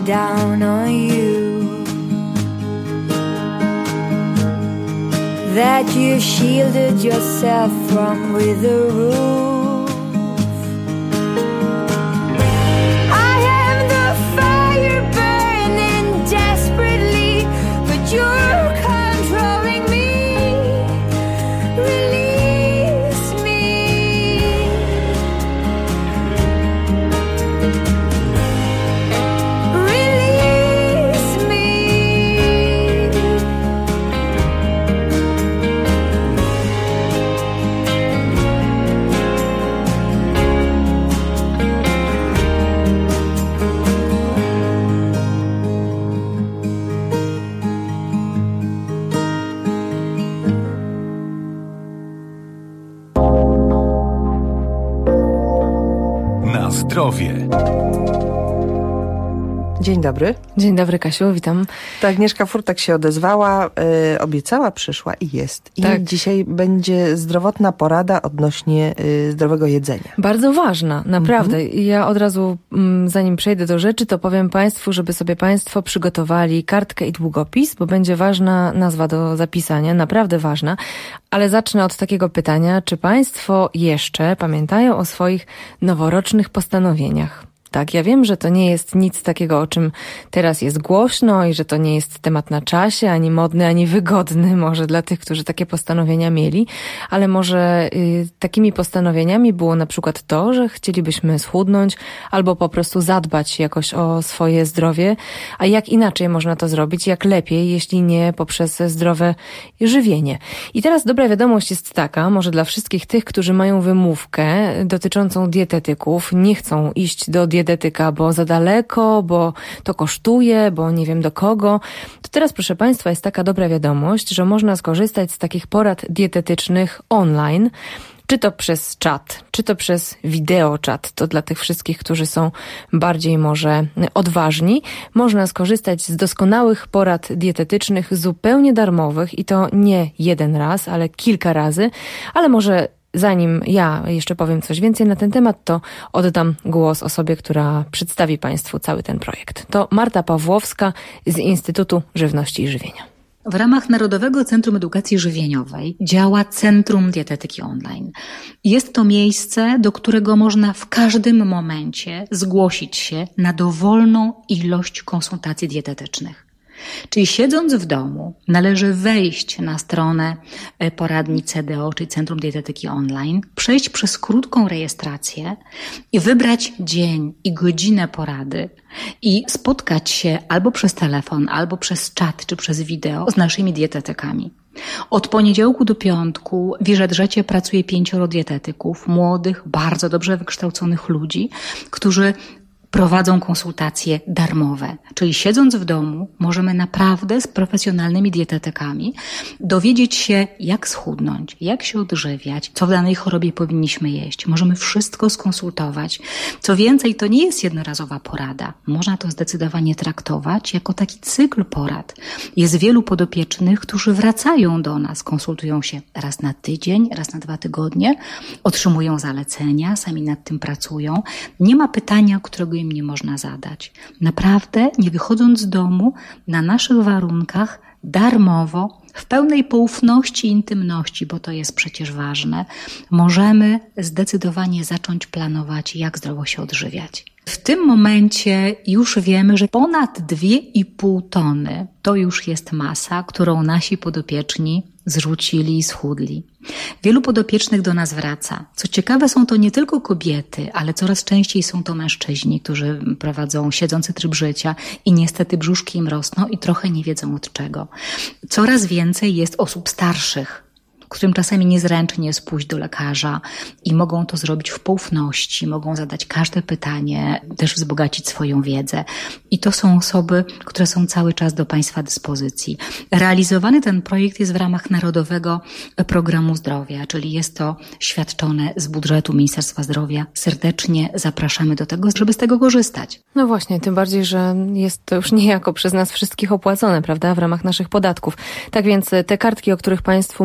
down on you, that you shielded yourself from with a roof. I am the fire burning desperately, but you're controlling me. Release me. Release me. Na zdrowie. Dzień dobry. Dzień dobry, Kasiu, witam. To Agnieszka Furtak się odezwała, y, obiecała, przyszła i jest. I tak. Dzisiaj będzie zdrowotna porada odnośnie y, zdrowego jedzenia. Bardzo ważna, naprawdę. Mhm. Ja od razu, m, zanim przejdę do rzeczy, to powiem Państwu, żeby sobie Państwo przygotowali kartkę i długopis, bo będzie ważna nazwa do zapisania, naprawdę ważna. Ale zacznę od takiego pytania, czy Państwo jeszcze pamiętają o swoich noworocznych postanowieniach? Tak, ja wiem, że to nie jest nic takiego, o czym teraz jest głośno i że to nie jest temat na czasie, ani modny, ani wygodny może dla tych, którzy takie postanowienia mieli, ale może y, takimi postanowieniami było na przykład to, że chcielibyśmy schudnąć albo po prostu zadbać jakoś o swoje zdrowie, a jak inaczej można to zrobić, jak lepiej, jeśli nie poprzez zdrowe żywienie. I teraz dobra wiadomość jest taka, może dla wszystkich tych, którzy mają wymówkę dotyczącą dietetyków, nie chcą iść do dietetyka, dietetyka, bo za daleko, bo to kosztuje, bo nie wiem do kogo. To teraz, proszę Państwa, jest taka dobra wiadomość, że można skorzystać z takich porad dietetycznych online, czy to przez czat, czy to przez wideoczat. To dla tych wszystkich, którzy są bardziej może odważni. Można skorzystać z doskonałych porad dietetycznych zupełnie darmowych i to nie jeden raz, ale kilka razy, ale może zanim ja jeszcze powiem coś więcej na ten temat, to oddam głos osobie, która przedstawi Państwu cały ten projekt. To Marta Pawłowska z Instytutu Żywności i Żywienia. W ramach Narodowego Centrum Edukacji Żywieniowej działa Centrum Dietetyki Online. Jest to miejsce, do którego można w każdym momencie zgłosić się na dowolną ilość konsultacji dietetycznych. Czyli siedząc w domu, należy wejść na stronę poradni C D O, czyli Centrum Dietetyki Online, przejść przez krótką rejestrację i wybrać dzień i godzinę porady i spotkać się albo przez telefon, albo przez czat, czy przez wideo z naszymi dietetykami. Od poniedziałku do piątku w Wierzedrzecie pracuje pięcioro dietetyków, młodych, bardzo dobrze wykształconych ludzi, którzy prowadzą konsultacje darmowe. Czyli siedząc w domu możemy naprawdę z profesjonalnymi dietetykami dowiedzieć się, jak schudnąć, jak się odżywiać, co w danej chorobie powinniśmy jeść. Możemy wszystko skonsultować. Co więcej, to nie jest jednorazowa porada. Można to zdecydowanie traktować jako taki cykl porad. Jest wielu podopiecznych, którzy wracają do nas, konsultują się raz na tydzień, raz na dwa tygodnie, otrzymują zalecenia, sami nad tym pracują. Nie ma pytania, którego im nie można zadać. Naprawdę, nie wychodząc z domu, na naszych warunkach, darmowo, w pełnej poufności i intymności, bo to jest przecież ważne, możemy zdecydowanie zacząć planować, jak zdrowo się odżywiać. W tym momencie już wiemy, że ponad dwie i pół tony to już jest masa, którą nasi podopieczni zrzucili i schudli. Wielu podopiecznych do nas wraca. Co ciekawe, są to nie tylko kobiety, ale coraz częściej są to mężczyźni, którzy prowadzą siedzący tryb życia i niestety brzuszki im rosną i trochę nie wiedzą od czego. Coraz więcej jest osób starszych, którym czasami niezręcznie jest pójść do lekarza i mogą to zrobić w poufności, mogą zadać każde pytanie, też wzbogacić swoją wiedzę. I to są osoby, które są cały czas do Państwa dyspozycji. Realizowany ten projekt jest w ramach Narodowego Programu Zdrowia, czyli jest to świadczone z budżetu Ministerstwa Zdrowia. Serdecznie zapraszamy do tego, żeby z tego korzystać. No właśnie, tym bardziej, że jest to już niejako przez nas wszystkich opłacone, prawda, w ramach naszych podatków. Tak więc te kartki, o których Państwu mówiłam i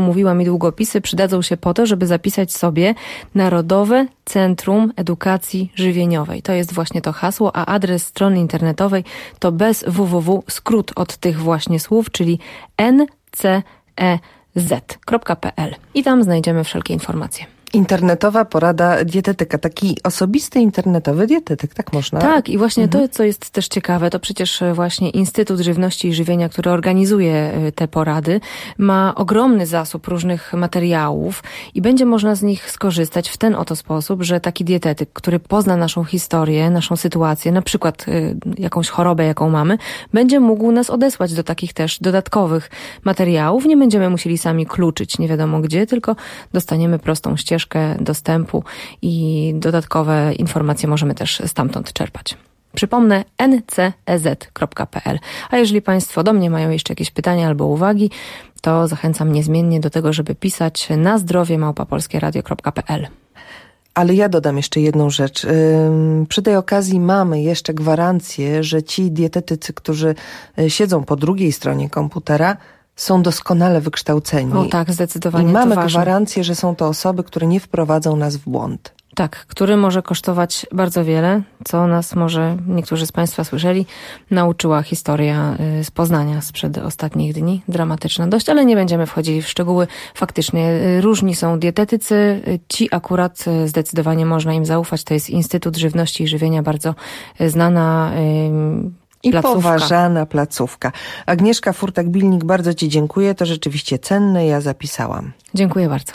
długopisy przydadzą się po to, żeby zapisać sobie Narodowe Centrum Edukacji Żywieniowej. To jest właśnie to hasło, a adres strony internetowej to bez www, skrót od tych właśnie słów, czyli n c e z kropka p l. I tam znajdziemy wszelkie informacje. Internetowa porada dietetyka, taki osobisty internetowy dietetyk, tak można? Tak, i właśnie mhm. to, co jest też ciekawe, to przecież właśnie Instytut Żywności i Żywienia, który organizuje te porady, ma ogromny zasób różnych materiałów i będzie można z nich skorzystać w ten oto sposób, że taki dietetyk, który pozna naszą historię, naszą sytuację, na przykład y, jakąś chorobę, jaką mamy, będzie mógł nas odesłać do takich też dodatkowych materiałów. Nie będziemy musieli sami kluczyć nie wiadomo gdzie, tylko dostaniemy prostą ścieżkę dostępu i dodatkowe informacje możemy też stamtąd czerpać. Przypomnę n c e z kropka p l. A jeżeli Państwo do mnie mają jeszcze jakieś pytania albo uwagi, to zachęcam niezmiennie do tego, żeby pisać na zdrowie małpa polskie radio kropka p l. Ale ja dodam jeszcze jedną rzecz. Przy tej okazji mamy jeszcze gwarancję, że ci dietetycy, którzy siedzą po drugiej stronie komputera, są doskonale wykształceni. O tak, zdecydowanie. I mamy to gwarancję, że są to osoby, które nie wprowadzą nas w błąd. Tak, który może kosztować bardzo wiele, co nas może, niektórzy z Państwa słyszeli, nauczyła historia z Poznania sprzed ostatnich dni. Dramatyczna dość, ale nie będziemy wchodzili w szczegóły. Faktycznie różni są dietetycy, ci akurat zdecydowanie można im zaufać. To jest Instytut Żywności i Żywienia, bardzo znana I placówka. poważana placówka. Agnieszka Furtak-Bilnik, bardzo Ci dziękuję. To rzeczywiście cenne, ja zapisałam. Dziękuję bardzo.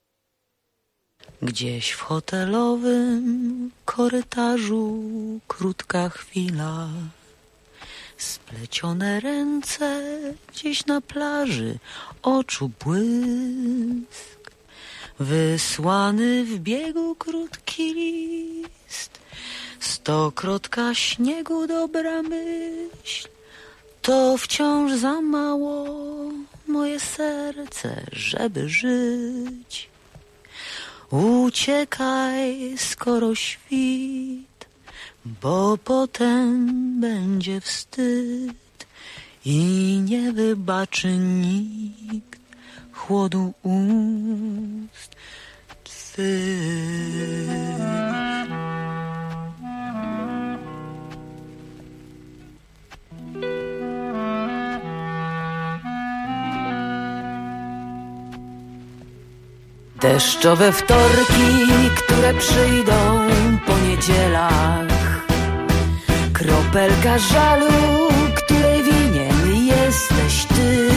Gdzieś w hotelowym korytarzu krótka chwila, splecione ręce gdzieś na plaży, oczu błysk, wysłany w biegu krótki list, stokrotka śniegu dobra myśl, to wciąż za mało moje serce, żeby żyć. Uciekaj, skoro świt, bo potem będzie wstyd i nie wybaczy nikt chłodu ust twych. Deszczowe wtorki, które przyjdą po niedzielach, kropelka żalu, której winien jesteś ty.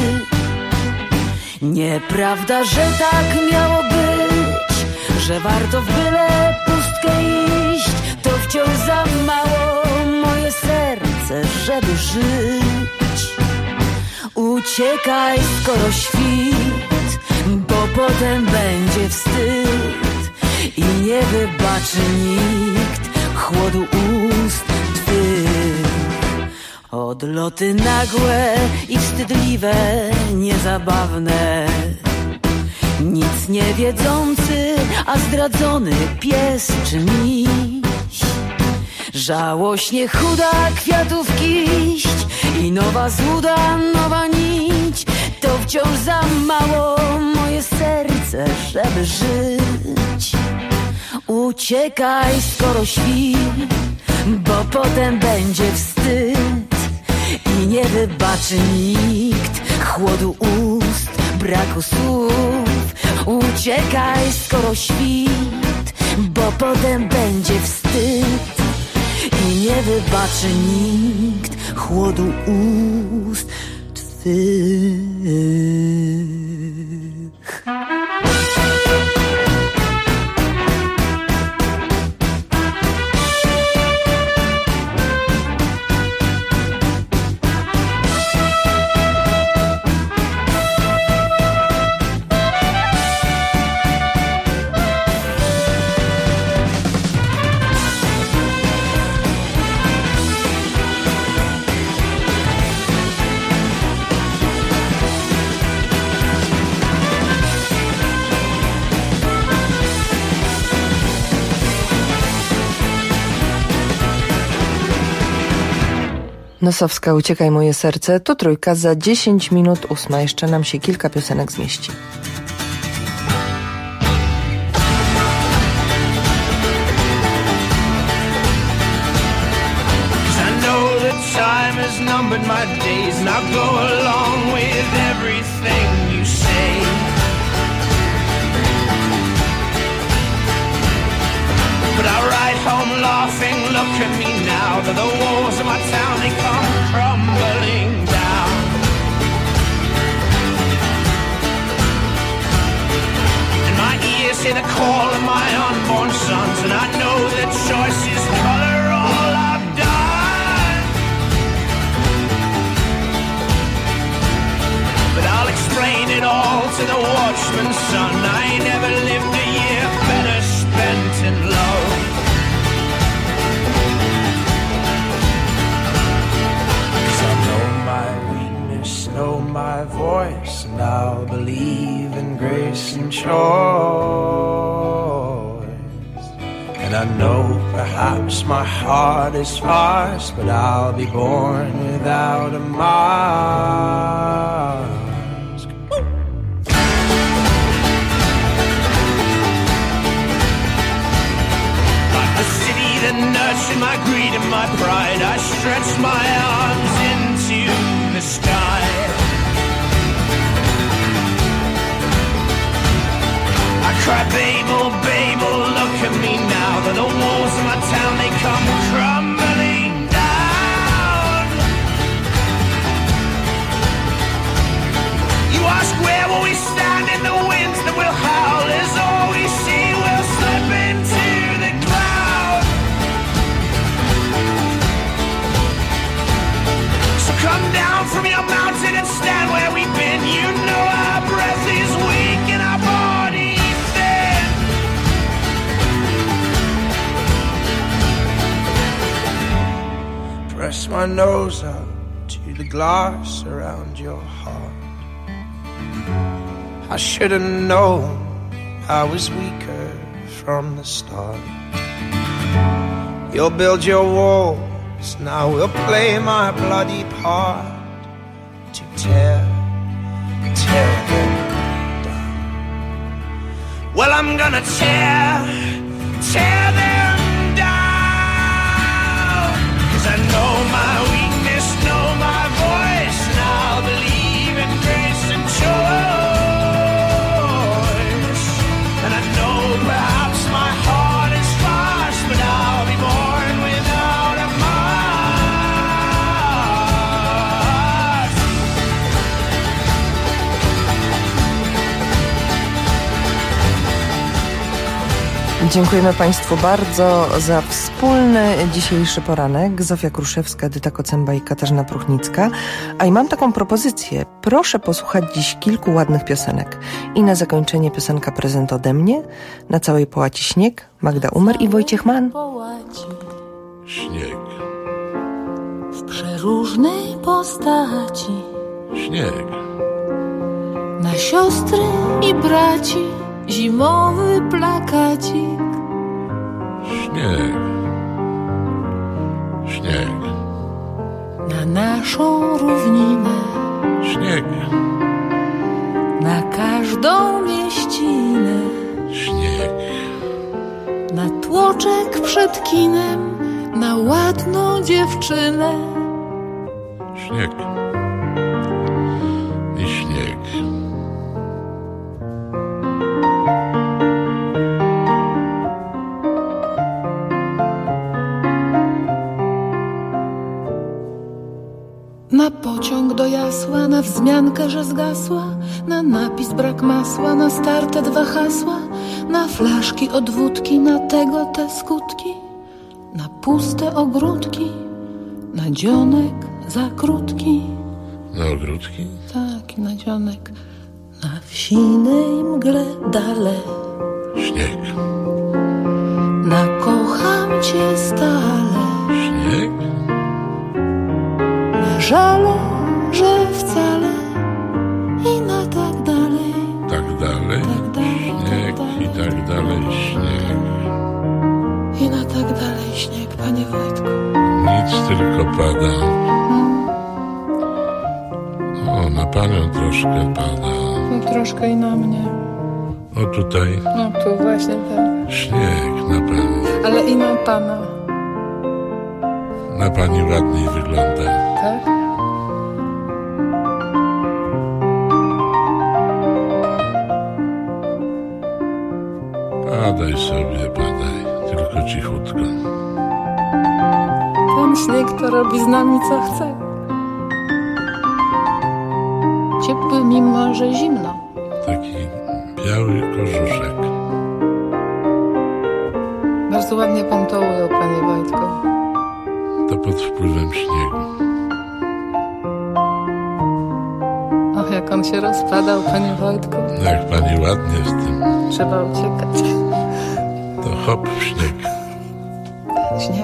Nieprawda, że tak miało być, że warto w byle pustkę iść, to wciąż za mało moje serce, żeby żyć. Uciekaj, skoro świt, bo potem będzie wstyd i nie wybaczy nikt chłodu ust twych. Odloty nagłe i wstydliwe, niezabawne, nic nie wiedzący, a zdradzony pies czy miś. Żałośnie chuda kwiatów kiść i nowa złuda, nowa nić, to wciąż za mało moje serce, żeby żyć. Uciekaj, skoro świt, bo potem będzie wstyd i nie wybaczy nikt chłodu ust, braku słów. Uciekaj, skoro świt, bo potem będzie wstyd i nie wybaczy nikt chłodu ust twych. Nosowska, Uciekaj moje serce, to trójka za dziesięć minut ósma. Jeszcze nam się kilka piosenek zmieści. numbered my days, and I'll go along with everything you say. But I ride home laughing, look at me now, that the walls of my town, they come crumbling down. And my ears hear the call of my unborn sons, and I know that choice is color all I've done. But I'll explain it all to the watchman's son. I ain't never lived a year better spent in love. Cause I know my weakness, know my voice, and I'll believe in grace and choice. And I know perhaps my heart is sparse, but I'll be born without a mask. Nurtured my greed and my pride, I stretched my arms into the sky. I cry, Babel, Babel, look at me now, that the walls of my town, they come crumbling down. You ask where will we stand in the winds that will howl, as all we see will slip into the cloud. Come down from your mountain and stand where we've been. You know our breath is weak and our body thin. Press my nose up to the glass around your heart. I should have known I was weaker from the start. You'll build your wall, now we'll play my bloody part to tear, tear them down. Well, I'm gonna tear, tear them down. Cause I know my weakness, know my voice, and I'll believe in grace and choice. And I know perhaps my heart is sparse, but I'll be born without a Dziękujemy Państwu bardzo za wspólny dzisiejszy poranek. Zofia Kruszewska, Edyta Kocemba i Katarzyna Pruchnicka. A i mam taką propozycję. Proszę posłuchać dziś kilku ładnych piosenek. I na zakończenie piosenka Prezent ode mnie. Na całej połaci śnieg. Magda Umer i Wojciech Mann. Śnieg. W przeróżnej postaci. Śnieg. Na siostry i braci. Zimowy plakacik. Śnieg. Śnieg. Na naszą równinę. Śnieg. Na każdą mieścinę. Śnieg. Na tłoczek przed kinem. Na ładną dziewczynę. Śnieg. I śnieg. Na pociąg do Jasła, na wzmiankę, że zgasła, na napis brak masła, na starte dwa hasła, na flaszki od wódki, na tego te skutki, na puste ogródki, na dzionek za krótki. Na ogródki? Tak, na dzionek, na wsinej mgle dale. Śnieg. Na kocham cię stale. Śnieg. Żale, że wcale i na tak dalej. Tak dalej, tak dalej śnieg tak dalej. i tak dalej śnieg. I na tak dalej śnieg, panie Wojtku. Nic tylko pada. Hmm. O, na panią troszkę pada. No troszkę i na mnie. O, tutaj. No tu właśnie tak. Śnieg na pani. Ale i na pana. Na pani ładniej wygląda. Tak? Padaj sobie, padaj. Tylko cichutko. Ten śnieg to robi z nami co chce. Ciepły mimo, że zimno. Taki biały kożuszek. Bardzo ładnie pan to ujął, panie Wojtku. To pod wpływem śniegu. Och, jak on się rozpadał, panie Wojtku. Jak pani ładnie w tym. Trzeba uciekać. To hop w śnieg. Śnieg.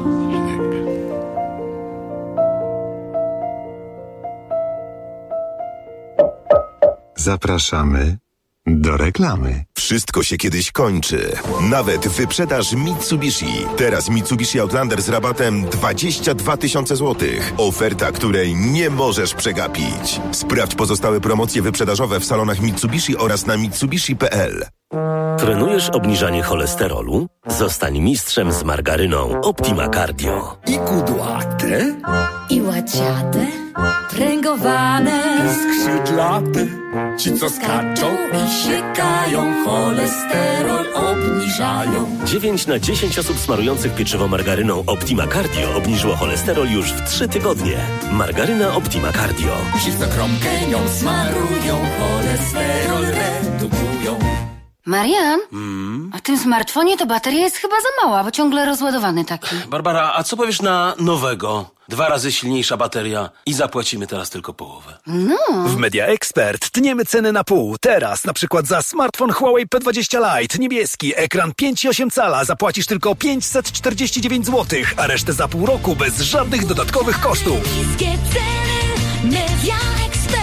Zapraszamy do reklamy. Wszystko się kiedyś kończy. Nawet wyprzedaż Mitsubishi. Teraz Mitsubishi Outlander z rabatem dwadzieścia dwa tysiące złotych. Oferta, której nie możesz przegapić. Sprawdź pozostałe promocje wyprzedażowe w salonach Mitsubishi oraz na mitsubishi kropka p l. Trenujesz obniżanie cholesterolu? Zostań mistrzem z margaryną Optima Cardio. I kudłate, i łaciate, pręgowane, skrzydlate, ci co skaczą i siekają, cholesterol obniżają. dziewięć na dziesięć osób smarujących pieczywo margaryną Optima Cardio obniżyło cholesterol już w trzy tygodnie. Margaryna Optima Cardio. Ci co kromkę nią smarują, cholesterol redukują. Marian, Mm. a w tym smartfonie to bateria jest chyba za mała, bo ciągle rozładowany taki. Barbara, a co powiesz na nowego? Dwa razy silniejsza bateria i zapłacimy teraz tylko połowę. No. W Media Expert tniemy ceny na pół. Teraz na przykład za smartfon Huawei P dwadzieścia Lite niebieski, ekran pięć i osiem cala zapłacisz tylko pięćset czterdzieści dziewięć złotych, a resztę za pół roku bez żadnych dodatkowych kosztów. Niskie ceny, Media Expert.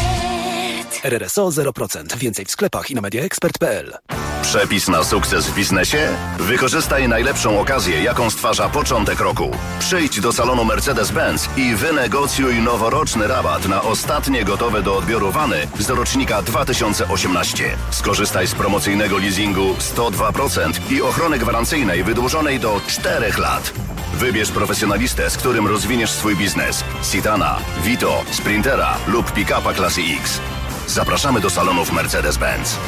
R R S O zero procent. Więcej w sklepach i na media expert kropka p l. Przepis na sukces w biznesie? Wykorzystaj najlepszą okazję, jaką stwarza początek roku. Przyjdź do salonu Mercedes-Benz i wynegocjuj noworoczny rabat na ostatnie gotowe do odbioru wany z rocznika dwa tysiące osiemnaście. Skorzystaj z promocyjnego leasingu sto dwa procent i ochrony gwarancyjnej wydłużonej do czterech lat. Wybierz profesjonalistę, z którym rozwiniesz swój biznes. Citana, Vito, Sprintera lub pick-upa klasy X. Zapraszamy do salonów Mercedes-Benz.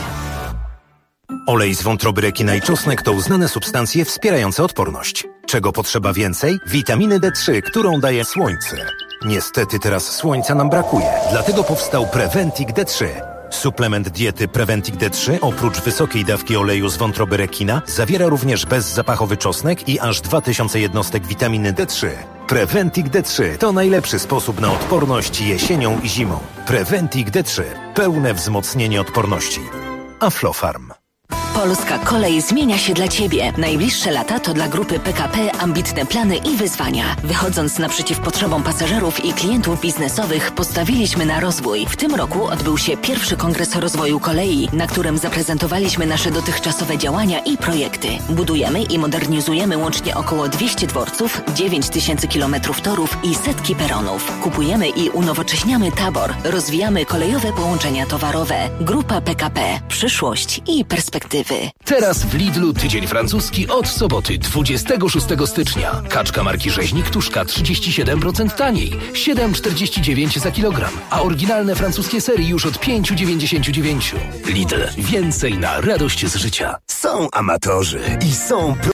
Olej z wątroby rekina i czosnek to uznane substancje wspierające odporność. Czego potrzeba więcej? Witaminy D trzy, którą daje słońce. Niestety teraz słońca nam brakuje, dlatego powstał Preventic D trzy. Suplement diety Preventic D trzy oprócz wysokiej dawki oleju z wątroby rekina zawiera również bezzapachowy czosnek i aż dwa tysiące jednostek witaminy D trzy. Preventic D trzy to najlepszy sposób na odporność jesienią i zimą. Preventic D trzy. Pełne wzmocnienie odporności. Aflofarm. Polska Kolej zmienia się dla Ciebie. Najbliższe lata to dla grupy P K P ambitne plany i wyzwania. Wychodząc naprzeciw potrzebom pasażerów i klientów biznesowych, postawiliśmy na rozwój. W tym roku odbył się pierwszy Kongres Rozwoju Kolei, na którym zaprezentowaliśmy nasze dotychczasowe działania i projekty. Budujemy i modernizujemy łącznie około dwieście dworców, dziewięć tysięcy kilometrów torów i setki peronów. Kupujemy i unowocześniamy tabor. Rozwijamy kolejowe połączenia towarowe. Grupa P K P. Przyszłość i perspektywy. Teraz w Lidlu tydzień francuski od soboty dwudziestego szóstego stycznia. Kaczka marki Rzeźnik Tuszka trzydzieści siedem procent taniej, siedem czterdzieści dziewięć za kilogram, a oryginalne francuskie serii już od pięć dziewięćdziesiąt dziewięć. Lidl. Więcej na radość z życia. Są amatorzy i są